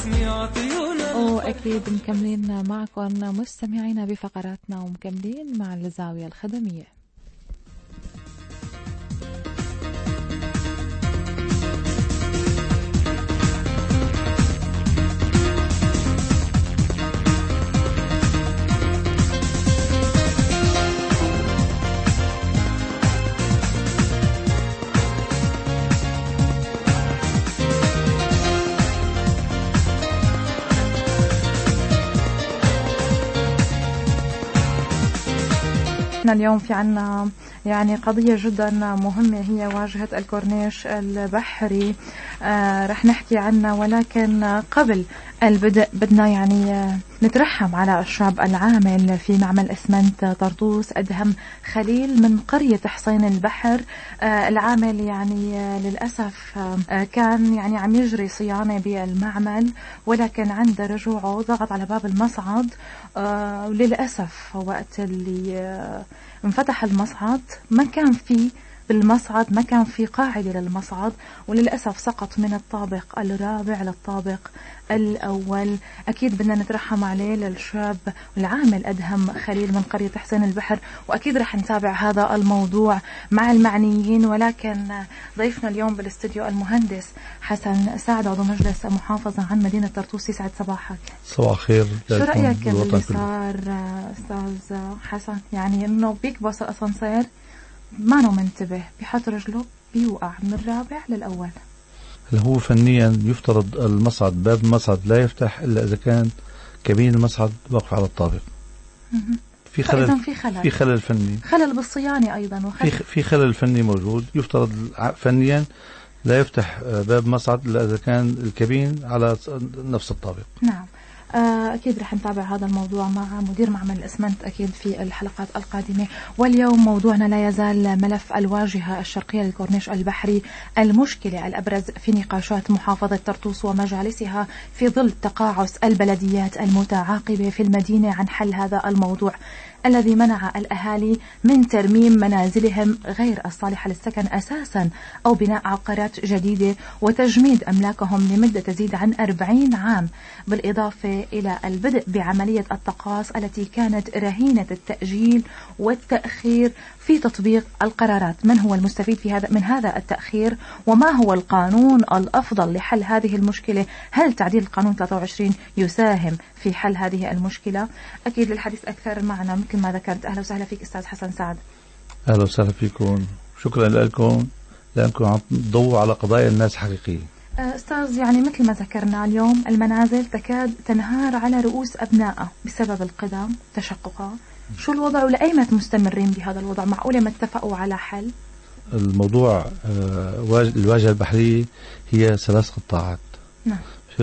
وأكيد مكملين معكم مستمعينا بفقراتنا ومكملين مع الزاوية الخدمية. اليوم في عنا يعني قضية جدا مهمة هي واجهة الكورنيش البحري، رح نحكي عنها، ولكن قبل البدء بدنا يعني نترحم على الشاب العامل في معمل إسمنت طرطوس أدهم خليل من قرية حصين البحر. العامل يعني للأسف كان يعني عم يجري صيانة بالمعمل، ولكن عند رجوعه ضغط على باب المصعد، وللأسف وقت اللي انفتح المصعد ما كان فيه بالمصعد ما كان في قاعدة للمصعد، وللأسف سقط من الطابق الرابع للطابق الأول. أكيد بدنا نترحم عليه للشاب والعامل أدهم خليل من قرية حسين البحر، وأكيد رح نتابع هذا الموضوع مع المعنيين. ولكن ضيفنا اليوم بالاستوديو المهندس حسن سعد عضو مجلس محافظة عن مدينة طرطوس. يسعد صباحك. صباح خير. شو رأيك اللي صار أستاذ حسن؟ يعني إنه بيكبس الأسانسير ما نو منتبه، بيحط رجله بيوقع من الرابع للأول. هو فنيا يفترض المصعد باب المصعد لا يفتح إلا إذا كان كابين المصعد واقف على الطابق. في خلل فني، خلل بالصيانة أيضا، في خلل فني موجود. يفترض فنيا لا يفتح باب مصعد إلا إذا كان الكابين على نفس الطابق. نعم. أكيد رح نتابع هذا الموضوع مع مدير معمل الإسمنت أكيد في الحلقات القادمة. واليوم موضوعنا لا يزال ملف الواجهة الشرقية للكورنيش البحري، المشكلة الأبرز في نقاشات محافظة طرطوس ومجالسها في ظل تقاعس البلديات المتعاقبة في المدينة عن حل هذا الموضوع الذي منع الأهالي من ترميم منازلهم غير الصالحة للسكن أساسا أو بناء عقارات جديدة وتجميد أملاكهم لمدة تزيد عن 40 عام، بالإضافة إلى البدء بعملية التقاص التي كانت رهينة التأجيل والتأخير في تطبيق القرارات. من هو المستفيد من هذا التأخير؟ وما هو القانون الأفضل لحل هذه المشكلة؟ هل تعديل القانون 23 يساهم في حل هذه المشكلة؟ أكيد للحديث أكثر معنا مثل ما ذكرت. أهلا وسهلا فيك أستاذ حسن سعد. أهلا وسهلا فيكم، شكرا لكم لأنكم عم تضووا على قضايا الناس حقيقية. أستاذ، يعني مثل ما ذكرنا اليوم المنازل تكاد تنهار على رؤوس أبنائها بسبب القدم تشققها. شو الوضع ولأيمت مستمرين بهذا الوضع؟ معقولة ما اتفقوا على حل؟ الموضوع الواجهة البحرية هي 3 قطاعات. نعم.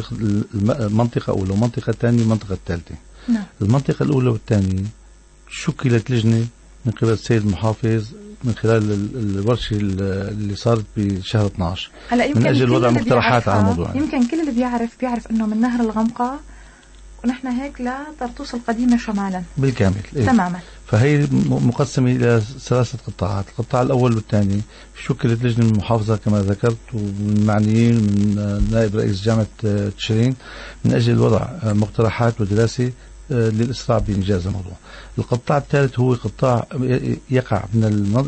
المنطقة الأولى ومنطقة ثانية ومنطقة الثالثة. نعم. المنطقة الأولى والثانية شكلت لجنة من قبل السيد المحافظ من خلال الورشة اللي صارت بشهر 12 من أجل وضع مقترحات على الموضوع. يمكن كل اللي بيعرف إنه من نهر الغمقة ونحن هيك لا طرطوس القديمة شمالا بالكامل. تماما. فهي مقسمة إلى 3 قطاعات. القطاع الأول والثاني شكلت لجنة من المحافظة كما ذكرت ومن معنيين من نائب رئيس جامعة تشرين من أجل وضع مقترحات ودراسة للإسراع بإنجاز الموضوع. القطاع الثالث هو قطاع يقع من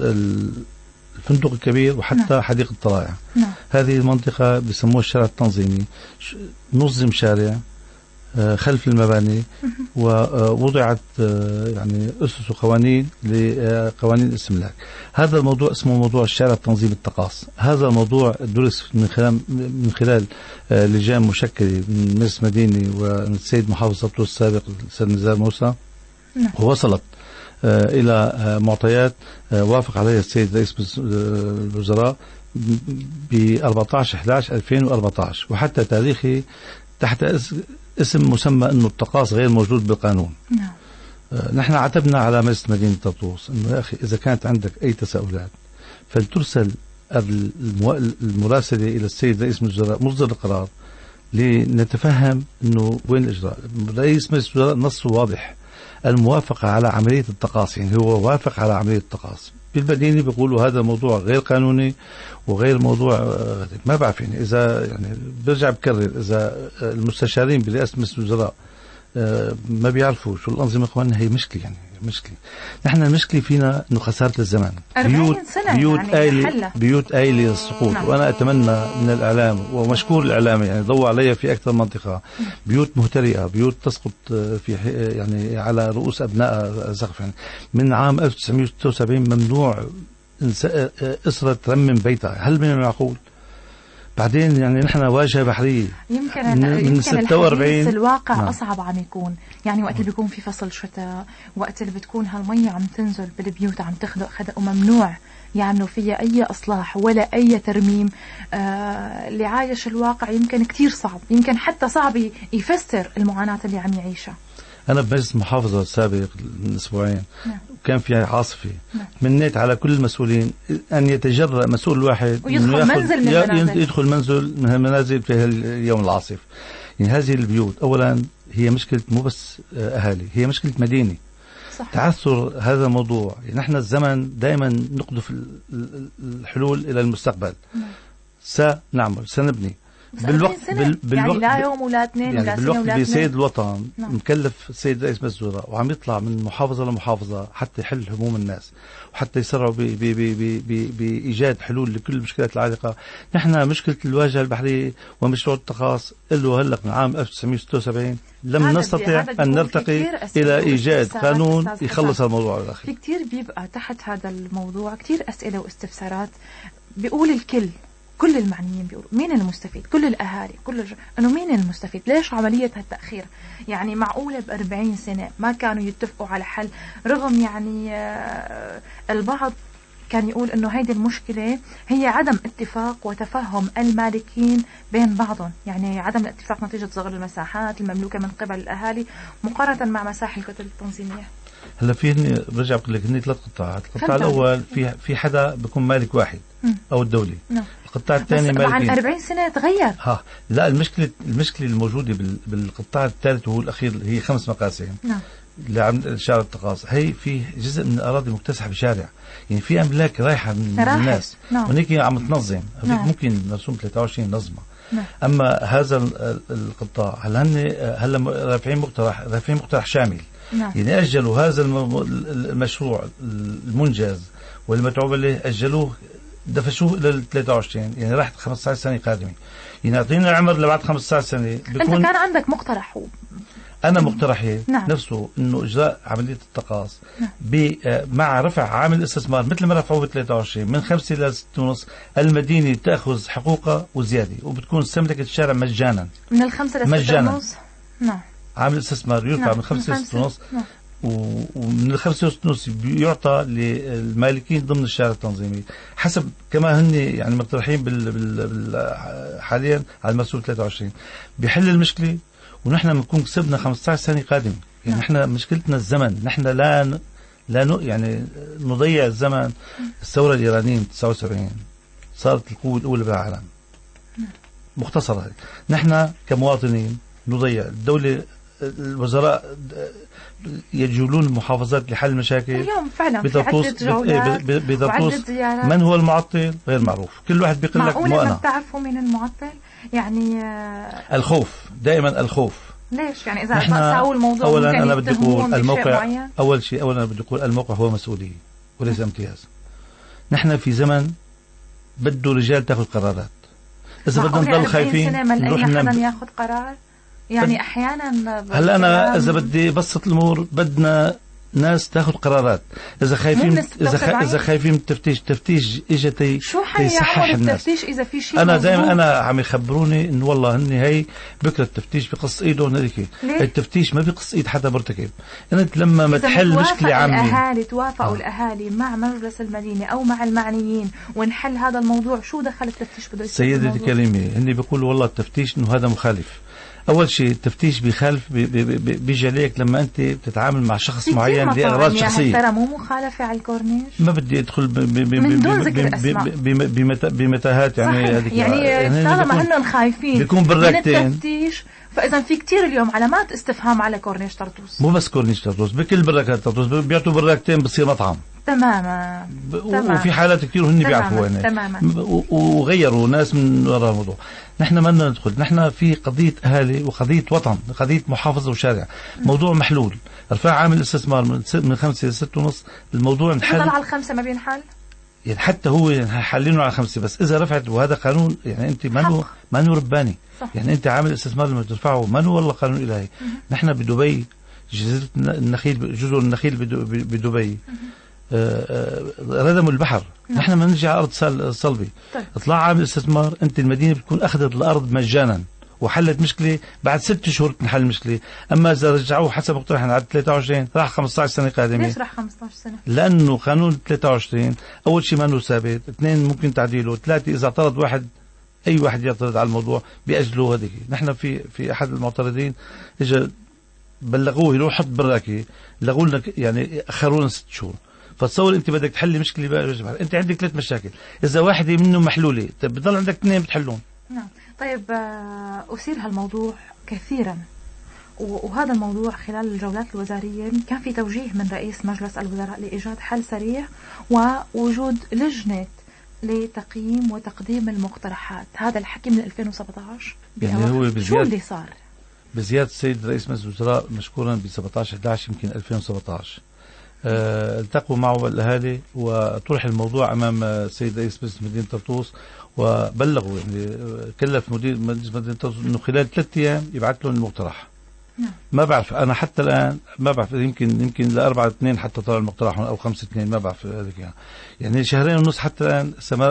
الفندق الكبير وحتى حديقة الطلائع. هذه المنطقة بسموها الشارع التنظيمي. نظم شارع خلف المباني ووضعت يعني أسس وقوانين لقوانين الاستملاك. هذا الموضوع اسمه موضوع الشارع التنظيم التقاص. هذا الموضوع درس من خلال لجان مشكلة من مجلس مديني ومن السيد محافظ طرطوس السابق السيد نزار موسى، ووصلت إلى معطيات وافق عليها السيد رئيس الوزراء ب 14/11/2014 وحتى تاريخه تحت اسم مسمى أنه التقاص غير موجود بالقانون. نحن عتبنا على مجلس مدينة طرطوس أنه يا أخي إذا كانت عندك أي تساؤلات فلترسل المراسلة إلى السيد رئيس الوزراء مصدر القرار لنتفهم أنه وين الإجراء. رئيس مجلس الوزراء نصه واضح، الموافقة على عملية التقاص، يعني هو وافق على عملية التقاص بالمدينة بيقولوا هذا موضوع غير قانوني وغير موضوع ما بعرف يعني إذا يعني برجع بكرر إذا المستشارين برئاسة مجلس الوزراء ما بيعرفوا شو الأنظمة إخواننا هي مشكلة يعني مشكلة. نحن المشكلة فينا إنه خسارة الزمان. بيوت آيلة للسقوط. نعم. وأنا أتمنى من الإعلام ومشكور الإعلام يعني ضوء علي في أكثر منطقة بيوت مهترئة بيوت تسقط في يعني على رؤوس أبناء سقف يعني. من عام 1976 ممنوع أسرة ترمم بيتها. هل من المعقول؟ بعدين يعني نحن واجهة بحرية يمكن 46 الواقع نعم. أصعب عم يكون يعني وقت اللي بيكون في فصل شتاء وقت اللي بتكون هالمية عم تنزل بالبيوت عم تخدق وممنوع يعملوا فيها أي إصلاح ولا أي ترميم. اللي عايش الواقع يمكن كتير صعب يمكن حتى صعب يفسر المعاناة اللي عم يعيشها. أنا بمجلس المحافظة السابق من أسبوعين نعم. كان في عاصفة نعم. منيت على كل المسؤولين أن يتجرأ مسؤول واحد يدخل منزل من المنازل في اليوم العاصف. يعني هذه البيوت أولا هي مشكلة مو بس أهالي هي مشكلة مدينة صح. تعثر هذا الموضوع يعني نحن الزمن دائما نقذف الحلول إلى المستقبل نعم. سنعمل سنبني بالوقت يعني لا يوم ولا اثنين يعني ولا بالوقت سنة اللي سيد الوطن نعم. مكلف السيد رئيس مجلس الوزراء وعم يطلع من محافظة لمحافظة حتى يحل هموم الناس وحتى يسرعوا بإيجاد حلول لكل المشكلات العالقة. نحن مشكلة الواجهة البحرية ومشروع التقاص له هلق من عام 1976 لم نستطع أن نرتقي إلى إيجاد قانون يخلص الموضوع الأخير. في كتير بيبقى تحت هذا الموضوع كتير أسئلة واستفسارات. بيقول الكل كل المعنيين بيقولوا مين المستفيد كل الأهالي أنه مين المستفيد ليش عملية هالتأخير يعني معقولة ب40 سنة ما كانوا يتفقوا على حل رغم يعني البعض كان يقول أنه هيدي المشكلة هي عدم اتفاق وتفهم المالكين بين بعضهم يعني عدم الاتفاق نتيجة صغر المساحات المملوكة من قبل الأهالي مقارنة مع مساحة الكتل التنظيمية. هلا في برجع بقول لك هني 3 قطاعات. القطاع الأول في حدا بيكون مالك واحد أو الدولة. القطاع الثاني مالك عن 40 سنة تغير. لا المشكلة الموجودة بالقطاع الثالث وهو الأخير هي 5 مقاسم. اللي عند شارع التقاص هي في جزء من الأراضي مكتسحة بشارع يعني في أملاك رايحة من الناس ونيك عم تنظم ممكن مرسوم 23 نظمة. أما هذا القطاع هلا رافعين مقترح شامل يعني أجلوا هذا المشروع المنجز والمتعوب عليه أجلوه دفشوه إلى 23 يعني راحت 15 سنة قادمة يعني أعطينا العمر لبعد 15 سنة. أنت كان عندك مقترح أنا مقترحي نفسه إنه إجراء عملية التقاص مع رفع عامل الاستثمار مثل ما رفعوه ب 23 من 5 إلى 6.5 المدينة تأخذ حقوقها وزيادة وبتكون استملكت الشارع مجانا من 5 إلى 6.5 نعم عامل الاستثمار يرفع من 5 إلى 6.5 ومن 5 ونص يعطى للمالكين ضمن الشارع التنظيمي حسب كما هن يعني مقترحين حاليا على المرسوم 23 بيحل المشكلة ونحن بنكون كسبنا 15 سنة قادمة يعني نحن مشكلتنا الزمن نحن لا يعني نضيع الزمن. الثورة الإيرانية 79 صارت القوة الأولى بالعالم مختصرة نحن كمواطنين نضيع الدولة الوزراء يجولون المحافظات لحل المشاكل اليوم فعلا بضبطوس من هو المعطل غير معروف كل واحد بيقول لك مو أنا. ما بتعرفوا مين المعطل يعني الخوف دائما الخوف. ليش يعني إذا ساووا الموضوع أولا أنا بدي أقول الموقع أول شيء أنا بدي أقول الموقع هو مسؤولية وليس امتياز. نحن في زمن بده رجال تأخذ قرارات إذا بدنا نضل خايفين نروح حدا ياخذ قرار يعني أحيانا هلا أنا إذا بدي بسط الأمور بدنا ناس تاخذ قرارات. إذا خايفين من التفتيش إجتي شو حيعمل التفتيش إذا في شيء أنا دائما أنا عم يخبروني إنه والله هني هي بكرة التفتيش بقص إيده هنالك التفتيش ما بقص إيد حدا مرتكب. أنت لما ما تحل مشكلة عامة الأهالي توافقوا الأهالي مع مجلس المدينة أو مع المعنيين ونحل هذا الموضوع شو دخل التفتيش بده يصير سيدتي الكريمة هني بيقولوا والله التفتيش إنه هذا مخالف. أول شيء التفتيش بيخالف بيجي عليك لما أنت بتتعامل مع شخص معين لأغراض شخصية. ترى مو مخالفة على الكورنيش. ما بدي أدخل من دون ذكر أسماء بمتاهات يعني يعني طالما هنن خايفين بيكون بالراكتين من التفتيش فاذا في كتير اليوم علامات استفهام على كورنيش طرطوس. مو بس كورنيش طرطوس، بكل براكات طرطوس بيعطوا براكتين بتصير مطعم. تماما. وفي حالات كثير هن بيعرفوا يعني. تماما. وغيروا ناس من وراء الموضوع. نحن ما بدنا ندخل، نحن في قضية أهالي وقضية وطن، قضية محافظة وشارع. موضوع محلول. ارفع عامل الاستثمار من 5 إلى 6.5، الموضوع انحل. على 5 ما بينحل يعني حتى هو حالينه على 5، بس إذا رفعت، وهذا قانون يعني أنت ما رباني. صح. يعني أنت عامل استثمار لما ترفعه ما والله قانون إلهي. نحن بدبي جزيرة النخيل، جزر النخيل بدبي ردموا البحر. نحن ما نجي على أرض صلبة. طيب. اطلع عامل استثمار، أنت المدينة بتكون أخذت الأرض مجانا وحلت مشكلة بعد 6 شهور تنحل مشكلة. أما إذا رجعوه حسب مقترحنا على 23 راح 15 سنة قادمة. ليش راح 15 سنة؟ لأنه قانون 23 أول شيء ما أنه ثابت، 2 ممكن تعديله، 3 إذا اعترض واحد، أي واحد يعترض على الموضوع بيأجلوه. هذيك نحن في أحد المعترضين إجا بلغوه يروح حط براكي، لغوا لنا يعني أخرونا 6 شهور. فتصور أنت بدك تحلي مشكلة بقى، أنت عندك 3 مشاكل، إذا واحدة منهم محلولة طيب بضل عندك 2 بتحلون. نعم. طيب أثير هالموضوع كثيرا، وهذا الموضوع خلال الجولات الوزارية كان في توجيه من رئيس مجلس الوزراء لإيجاد حل سريع ووجود لجنة لتقييم وتقديم المقترحات. هذا الحكي من 2017 يعني هو شو اللي صار؟ بزيادة السيد رئيس مجلس الوزراء مشكورا ب 17/11 يمكن 2017 التقوا معه الأهالي وطرح الموضوع أمام السيد رئيس مجلس مدينة طرطوس، وبلغوا يعني كلف مدير مجلس مدينة طرطوس إنه خلال 3 أيام يبعث لهم المقترح. ما بعرف أنا حتى الآن ما بعرف، يمكن ل4/2 حتى طلع المقترح أو 5/2 ما بعرف هذيك يعني 2.5 شهر حتى الآن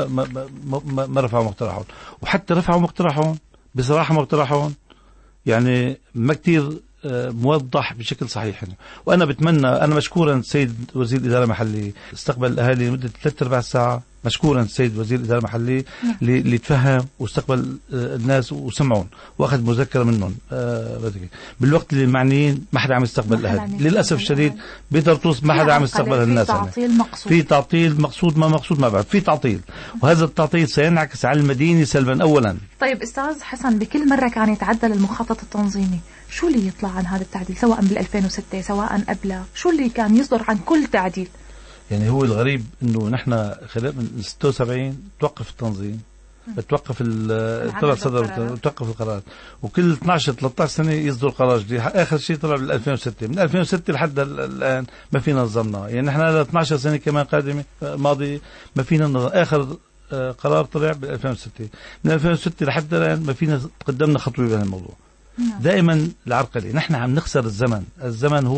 ما رفعوا مقترحهم. وحتى رفعوا مقترحهم بصراحة مقترحهم يعني ما كتير موضح بشكل صحيح يعني. وأنا بتمنى، أنا مشكورا السيد وزير الإدارة المحلية استقبل الأهالي لمدة 3/4 ساعة، مشكورا السيد وزير الإدارة المحلية اللي تفهم واستقبل الناس وسمعون وأخذ مذكرة منهم. بالوقت اللي المعنيين ما حدا عم يستقبل الأهالي للأسف الشديد بطرطوس، ما حدا عم يستقبل الناس. في تعطيل مقصود ما مقصود ما بعرف، في تعطيل، وهذا التعطيل سينعكس على المدينة سلبا أولا. طيب أستاذ حسن، بكل مرة كان يتعدل المخطط التنظيمي، شو اللي يطلع عن هذا التعديل سواء بال2006 سواء قبله؟ شو اللي كان يصدر عن كل تعديل؟ يعني هو الغريب انه نحن خلال من 76 توقف التنظيم، توقف طلع صدر توقف القرار، وكل 12-13 سنة يصدر قرار جديد. آخر شيء طلع بال2006، من 2006 لحد الآن ما فينا نظمنا. يعني نحن 12 سنة كمان قادمة ماضية ما فينا نظم. آخر قرار طلع بال2006، من 2006 لحد الآن ما فينا تقدمنا خطوة بهذا الموضوع. دائما العرقلة، نحن عم نخسر الزمن. الزمن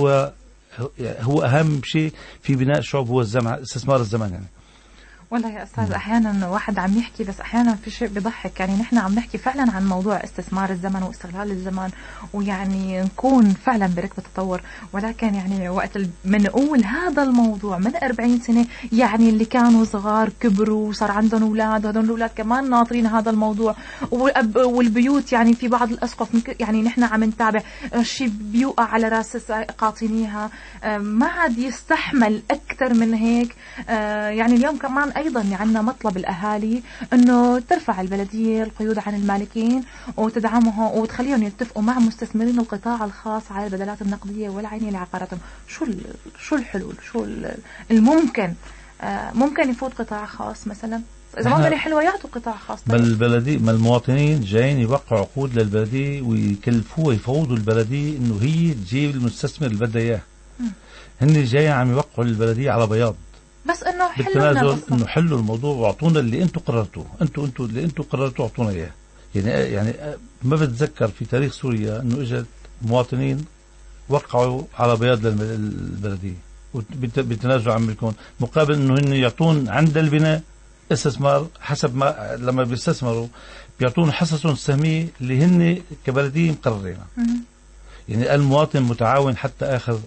هو أهم شيء في بناء الشعوب، هو الزمن، استثمار الزمن يعني. والله يا أستاذ أحيانا واحد عم يحكي بس أحيانا في شيء بيضحك. يعني نحن عم نحكي فعلا عن موضوع استثمار الزمن واستغلال الزمن، ويعني نكون فعلا بركب التطور، ولكن يعني وقت منقول هذا الموضوع من 40 سنة، يعني اللي كانوا صغار كبروا وصار عندهم أولاد، وهذول الأولاد كمان ناطرين هذا الموضوع، والبيوت يعني في بعض الأسقف يعني نحن عم نتابع شيء بيوقع على راس قاطنيها، ما عاد يستحمل أكثر من هيك. يعني اليوم كمان أيضا عندنا مطلب الأهالي أنه ترفع البلدية القيود عن المالكين وتدعمهم وتخليهم يتفقوا مع مستثمرين القطاع الخاص على البدلات النقدية والعينية لعقاراتهم. شو الحلول؟ شو الممكن؟ ممكن يفوت قطاع خاص مثلا؟ إذا ما بدهم حلوة يعطوا قطاع خاص. بل البلدية، ما المواطنين جايين يوقعوا عقود للبلدية ويكلفوها يفوضوا البلدية إنه هي تجيب المستثمر اللي بدها إياه. هن جايين عم يوقعوا للبلدية على بياض، بس انه حلوا الموضوع واعطونا اللي انتم قررتوه، انتم اللي انتم قررتوه اعطونا اياه. يعني ما بتذكر في تاريخ سوريا انه اجت مواطنين وقعوا على بياض للبلديه وبتنازلوا عن ملكهم مقابل انه هن يعطون عند البناء استثمار حسب ما لما بيستثمروا بيعطون حصصهم السهميه اللي هن كبلديه مقررينها. يعني المواطن متعاون حتى آخر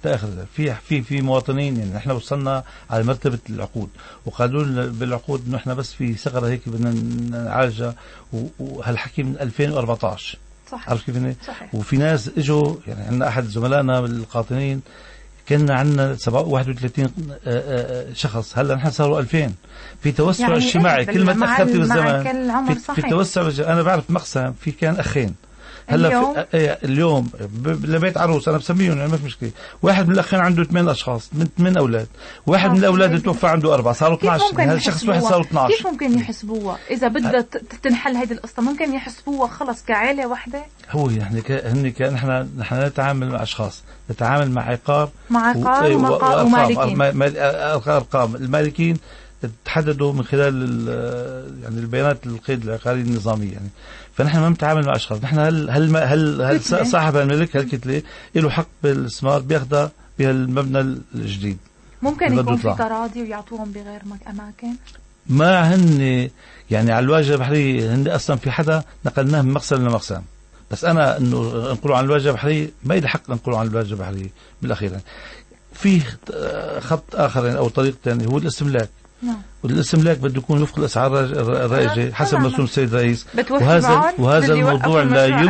في مواطنين. يعني نحن وصلنا على مرتبة العقود وقالوا لنا بالعقود إنه إحنا بس في ثغرة هيك بدنا نعالجها، وهالحكي من 2014. صح. عارف كيف؟ وفي ناس إجوا، يعني عندنا أحد زملائنا القاطنين كنا عندنا 31 شخص، هلا نحن صاروا 2000. في توسع يعني اجتماعي، كل ما تأخرت بالزمن في توسع. أنا بعرف مقسم في كان أخين هلا اليوم لبيت عروس انا بسميهم يعني ما في مشكله. واحد من الاخين عنده 8 اشخاص من 8 اولاد، واحد من الاولاد توفى عنده 4 صاروا 12. هذا شخص واحد صاروا 12. كيف ممكن يحسبوها اذا بدها تنحل هيدي القصه؟ ممكن يحسبوها خلص كعائله واحده. هو يعني نحن نتعامل مع اشخاص، نتعامل مع عقار ومالكين. ارقام المالكين تحددوا من خلال يعني البيانات القيد العقاري النظامي يعني. فنحن ما بنتعامل مع اشخاص. نحن هل صاحب الملك هالكتله له حق بالاستثمار بياخذها بهالمبنى الجديد. ممكن يكون في تراضي ويعطوهم بغير اماكن. ما هن يعني على الواجهه البحريه هن اصلا في حدا نقلناه من مقسم لمقسم، بس انا انه انقلوا عن الواجهه البحريه ما لي حق انقلوا عن الواجهه البحريه بالاخير. في خط اخر او طريق ثاني هو الاستملاك. والاستملاك بده يكون وفق الاسعار الرائجه حسب مرسوم السيد الرئيس. وهذا الموضوع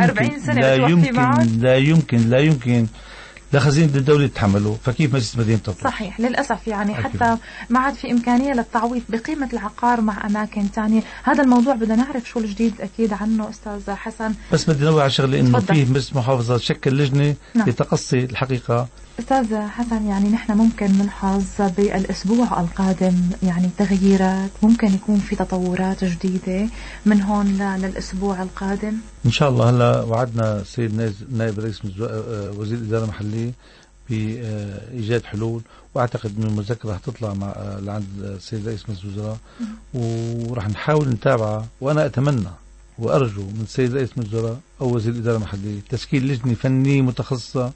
لا يمكن لخزينة الدولة تتحمله. فكيف مجلس مدينة تطور؟ صحيح للأسف يعني حتى ما عاد في إمكانية للتعويض بقيمة العقار مع أماكن تانية. هذا الموضوع بدنا نعرف شو الجديد أكيد عنه أستاذ حسن. بس بدي نوع على شغلة إنه فيه مجلس محافظة شكل لجنة لتقصي الحقيقة. أستاذ حسن يعني نحن ممكن نلحظ بالأسبوع القادم يعني تغييرات، ممكن يكون في تطورات جديدة من هون للأسبوع القادم إن شاء الله. هلا وعدنا السيد نائب رئيس وزير الإدارة المحلية بإيجاد حلول، وأعتقد إنه المذكرة رح تطلع مع لعند السيد رئيس مجلس الوزراء ورح نحاول نتابعها. وأنا أتمنى وأرجو من السيد رئيس مجلس الوزراء أو وزير الإدارة المحلية تشكيل لجنة فنية متخصصة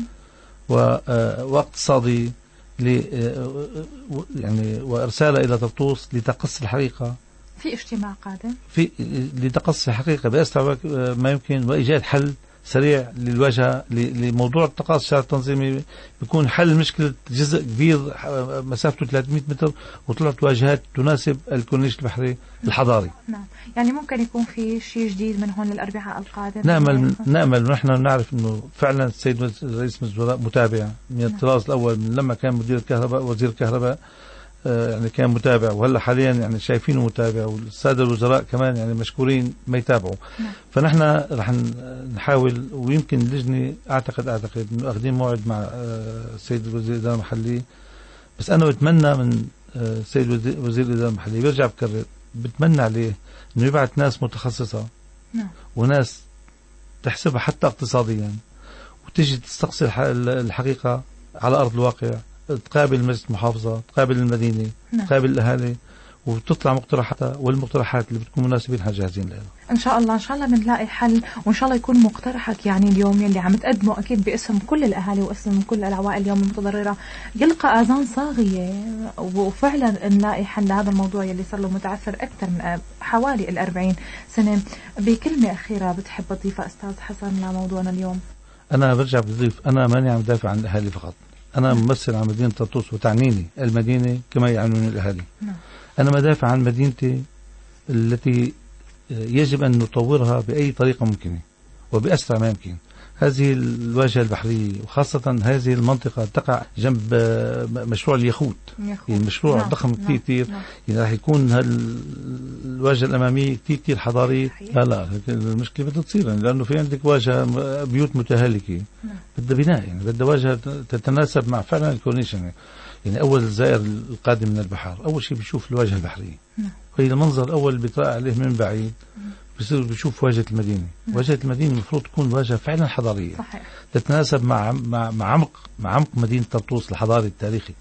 واقتصادي يعني وإرسالها إلى طرطوس لتقصي الحقيقة. في اجتماع قادم لتقصي الحقيقة بأسرع ما يمكن وإيجاد حل سريع للواجهة لموضوع التقاصي الشارع التنظيمي. بيكون حل مشكلة جزء كبير مسافته 300 متر وطلعت واجهات تناسب الكورنيش البحري الحضاري. نعم يعني ممكن يكون في شيء جديد من هون للأربعاء القادم. نأمل ونحن نعرف إنه فعلا السيد رئيس مجلس الوزراء متابع من الطراز الأول من لما كان مدير الكهرباء وزير الكهرباء يعني كان متابع، وهلا حاليا يعني شايفينه متابع، والسادة الوزراء كمان يعني مشكورين ما يتابعوا. فنحن رح نحاول، ويمكن اللجنة أعتقد إنه أخذين موعد مع السيد وزير الإدارة المحلية. بس أنا بتمنى من السيد وزير الإدارة المحلية بيرجع بكرر، بتمنى عليه إنه يبعث ناس متخصصة وناس تحسبها حتى اقتصاديا، وتجي تستقصي الحقيقة على أرض الواقع، تقابل مجلس المحافظة، تقابل المدينة، تقابل الأهالي، وتطلع مقترحاتها، والمقترحات اللي بتكون مناسبين احنا جاهزين لها. ان شاء الله بنلاقي حل، وان شاء الله يكون مقترحك يعني اليوم يلي عم تقدمه اكيد باسم كل الاهالي واسم كل العوائل اليوم المتضرره يلقى اذان صاغيه، وفعلا نلاقي حل لهذا الموضوع يلي صار له متعثر اكثر من حوالي 40 سنه. بكلمه اخيره بتحب تضيفها استاذ حسن لموضوعنا اليوم؟ انا برجع بضيف، انا ماني عم دافع عن الاهالي فقط، أنا ممثل عن مدينة طرطوس وتعنيني المدينة كما يعنون الأهالي. أنا مدافع عن مدينتي التي يجب أن نطورها بأي طريقة ممكنة وبأسرع ما يمكن. هذه الواجهة البحرية وخاصة هذه المنطقة تقع جنب مشروع اليخوت، يعني مشروع ضخم كتير. يعني راح يكون الواجهة الأمامية كتير حضارية. لا المشكلة بدها تصير، لأنه في عندك واجهة بيوت متهالكة، بدها بناء، يعني بدها واجهة تتناسب مع فعلا الكورنيش. يعني أول الزائر القادم من البحر أول شيء بيشوف الواجهة البحرية، وهي المنظر الأول بيطلع عليه من بعيد، بصير بيشوف واجهة المدينة. واجهة المدينة المفروض تكون واجهة فعلا حضارية، صحيح. تتناسب مع عمق مدينة طرطوس الحضاري التاريخي.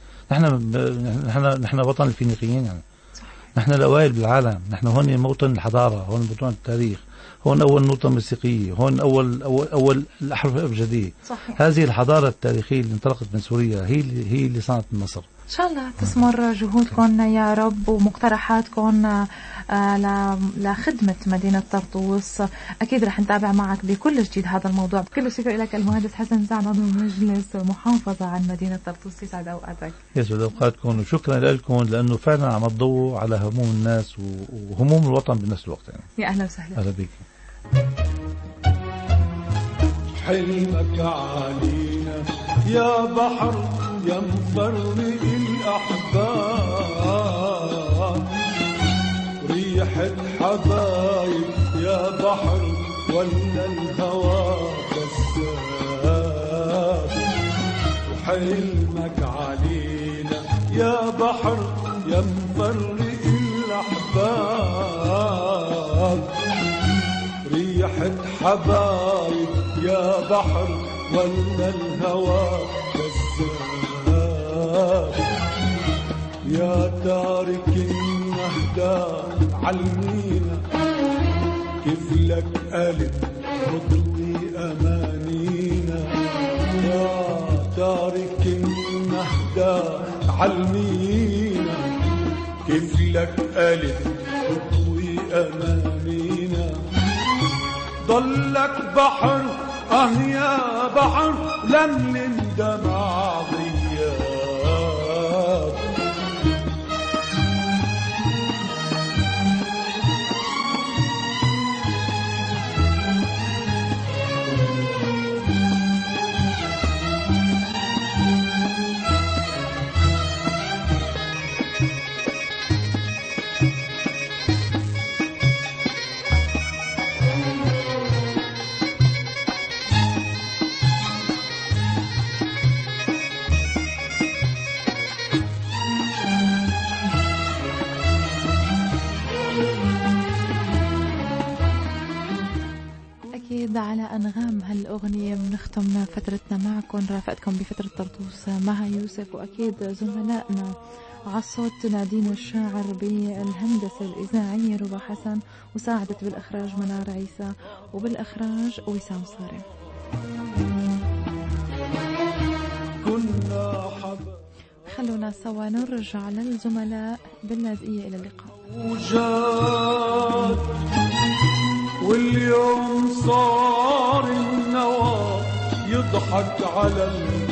نحن وطن الفينيقيين، يعني نحن الأوائل بالعالم، نحن هون موطن الحضارة، هون موطن التاريخ، هون أول نقطة موسيقية، هون أول الأحرف الأبجدية. هذه الحضارة التاريخية اللي انطلقت من سوريا هي اللي صنعت مصر. إن شاء الله تثمر جهودكم يا رب ومقترحاتكم لخدمة مدينة طرطوس. أكيد رح نتابع معك بكل جديد هذا الموضوع. بكل الشكر لك المهندس حسن سعد، عضو مجلس محافظة عن مدينة طرطوس. يسعد أوقاتك. يسعد أوقاتكم، وشكرا لكم لأنه فعلا عم تضووا على هموم الناس وهموم الوطن بنفس الوقت. يعني يا أهلا وسهلا. أهلا بك. حلمك علينا يا بحر يا مفرق الأحباب، ريحة حبايب يا بحر ولا الهوى حلمك علينا يا بحر يا مفرق الأحباب، ريحة حبايب يا بحر ولا الهوى كذاب، يا تارك النهدى علمينا كيف لك قلب تطوي أمانينا، يا تارك النهدى علمينا كيف لك قلب تطوي أمانينا، ضلك بحر يا بحر لم دمع غياب. على أنغام هالأغنية بنختم فترتنا معكم، رافقتكم بفترة طرطوس مها يوسف، وأكيد زملائنا عالصوت نادين الشاعر، بالهندسة الإذاعية ربا حسن، وساعدت بالإخراج منار عيسى، وبالإخراج وسام صارم. خلونا سوا نرجع للزملاء باللاذقية. إلى اللقاء. واليوم صار النوى يضحك على